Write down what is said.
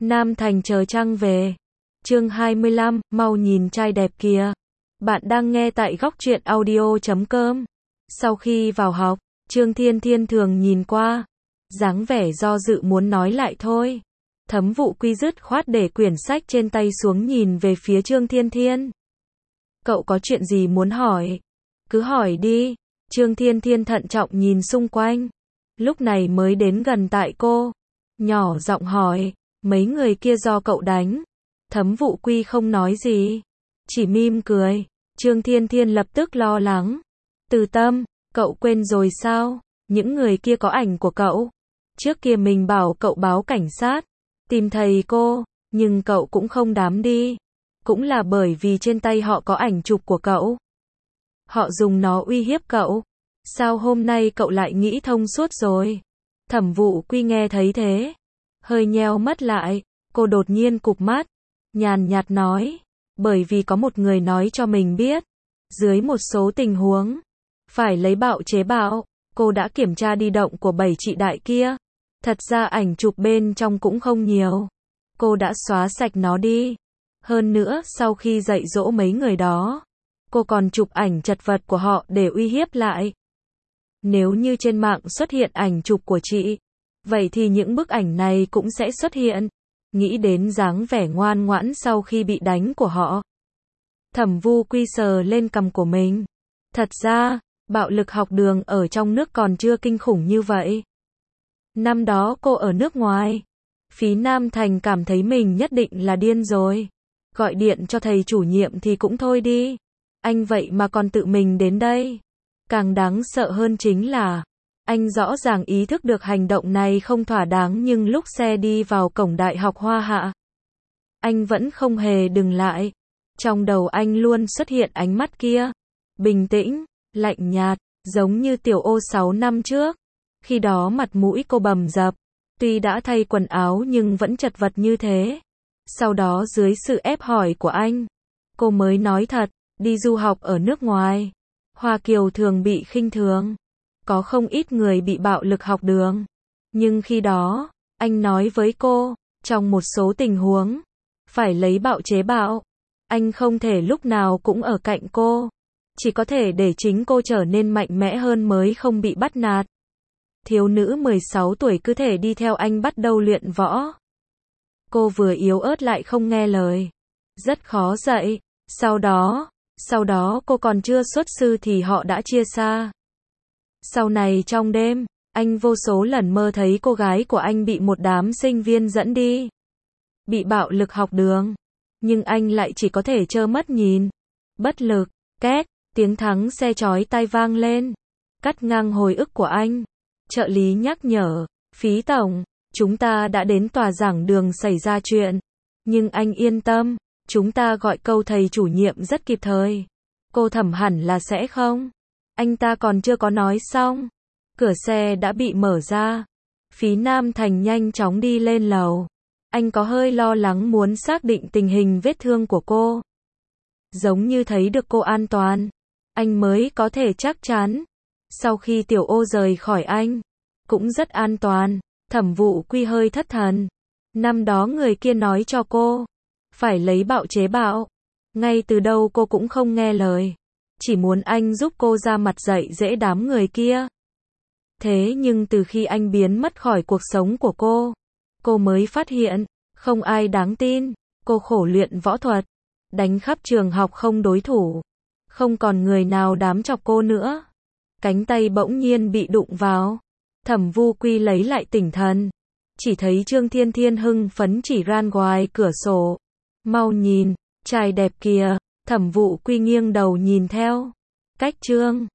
Nam Thành chờ trăng về. Chương 25, mau nhìn trai đẹp kìa. Bạn đang nghe tại góc truyện audio.com. Sau khi vào học, Trương Thiên Thiên thường nhìn qua, dáng vẻ do dự muốn nói lại thôi. Thẩm Vụ Quy dứt khoát để quyển sách trên tay xuống nhìn về phía Trương Thiên Thiên. Cậu có chuyện gì muốn hỏi? Cứ hỏi đi. Trương Thiên Thiên thận trọng nhìn xung quanh. Lúc này mới đến gần tại cô. Nhỏ giọng hỏi, mấy người kia do cậu đánh? Thẩm Vụ Quy không nói gì, chỉ mỉm cười. Trương Thiên Thiên lập tức lo lắng. Từ Tâm, cậu quên rồi sao? Những người kia có ảnh của cậu. Trước kia mình bảo cậu báo cảnh sát, tìm thầy cô, nhưng cậu cũng không dám đi. Cũng là bởi vì trên tay họ có ảnh chụp của cậu. Họ dùng nó uy hiếp cậu. Sao hôm nay cậu lại nghĩ thông suốt rồi? Thẩm Vụ Quy nghe thấy thế, hơi nheo mắt lại. Cô đột nhiên cụp mắt, nhàn nhạt nói, bởi vì có một người nói cho mình biết, dưới một số tình huống, phải lấy bạo chế bạo. Cô đã kiểm tra di động của 7 chị đại kia. Thật ra ảnh chụp bên trong cũng không nhiều. Cô đã xóa sạch nó đi. Hơn nữa, sau khi dạy dỗ mấy người đó, cô còn chụp ảnh chật vật của họ để uy hiếp lại. Nếu như trên mạng xuất hiện ảnh chụp của chị, vậy thì những bức ảnh này cũng sẽ xuất hiện. Nghĩ đến dáng vẻ ngoan ngoãn sau khi bị đánh của họ, Thẩm Vu Quy sờ lên cằm của mình. Thật ra, bạo lực học đường ở trong nước còn chưa kinh khủng như vậy. Năm đó cô ở nước ngoài, Phí Nam Thành cảm thấy mình nhất định là điên rồi. Gọi điện cho thầy chủ nhiệm thì cũng thôi đi. Anh vậy mà còn tự mình đến đây. Càng đáng sợ hơn chính là, anh rõ ràng ý thức được hành động này không thỏa đáng, nhưng lúc xe đi vào cổng Đại học Hoa Hạ, anh vẫn không hề dừng lại. Trong đầu anh luôn xuất hiện ánh mắt kia, bình tĩnh, lạnh nhạt, giống như Tiểu Ô 6 năm trước. Khi đó mặt mũi cô bầm dập, tuy đã thay quần áo nhưng vẫn chật vật như thế. Sau đó dưới sự ép hỏi của anh, cô mới nói thật, đi du học ở nước ngoài, Hoa Kiều thường bị khinh thường. Có không ít người bị bạo lực học đường. Nhưng khi đó, anh nói với cô, trong một số tình huống, phải lấy bạo chế bạo. Anh không thể lúc nào cũng ở cạnh cô. Chỉ có thể để chính cô trở nên mạnh mẽ hơn mới không bị bắt nạt. Thiếu nữ 16 tuổi cứ thể đi theo anh bắt đầu luyện võ. Cô vừa yếu ớt lại không nghe lời. Rất khó dạy. Sau đó cô còn chưa xuất sư thì họ đã chia xa. Sau này trong đêm, anh vô số lần mơ thấy cô gái của anh bị một đám sinh viên dẫn đi. Bị bạo lực học đường. Nhưng anh lại chỉ có thể trơ mắt nhìn. Bất lực, két, tiếng thắng xe chói tai vang lên. Cắt ngang hồi ức của anh. Trợ lý nhắc nhở, Phí tổng, chúng ta đã đến tòa giảng đường xảy ra chuyện. Nhưng anh yên tâm, chúng ta gọi câu thầy chủ nhiệm rất kịp thời. Cô Thẩm hẳn là sẽ không. Anh ta còn chưa có nói xong, cửa xe đã bị mở ra. Phí Nam Thành nhanh chóng đi lên lầu. Anh có hơi lo lắng muốn xác định tình hình vết thương của cô. Giống như thấy được cô an toàn, anh mới có thể chắc chắn. Sau khi Tiểu Ô rời khỏi anh, cũng rất an toàn. Thẩm Vụ Quy hơi thất thần. Năm đó người kia nói cho cô, phải lấy bạo chế bạo. Ngay từ đầu cô cũng không nghe lời. Chỉ muốn anh giúp cô ra mặt dạy dễ đám người kia. Thế nhưng từ khi anh biến mất khỏi cuộc sống của cô mới phát hiện, không ai đáng tin. Cô khổ luyện võ thuật, đánh khắp trường học không đối thủ. Không còn người nào dám chọc cô nữa. Cánh tay bỗng nhiên bị đụng vào. Thẩm Vu Quy lấy lại tinh thần. Chỉ thấy Trương Thiên Thiên hưng phấn chỉ ran ngoài cửa sổ. Mau nhìn, trai đẹp kìa. Thẩm Vụ Quy nghiêng đầu nhìn theo. Cách Trương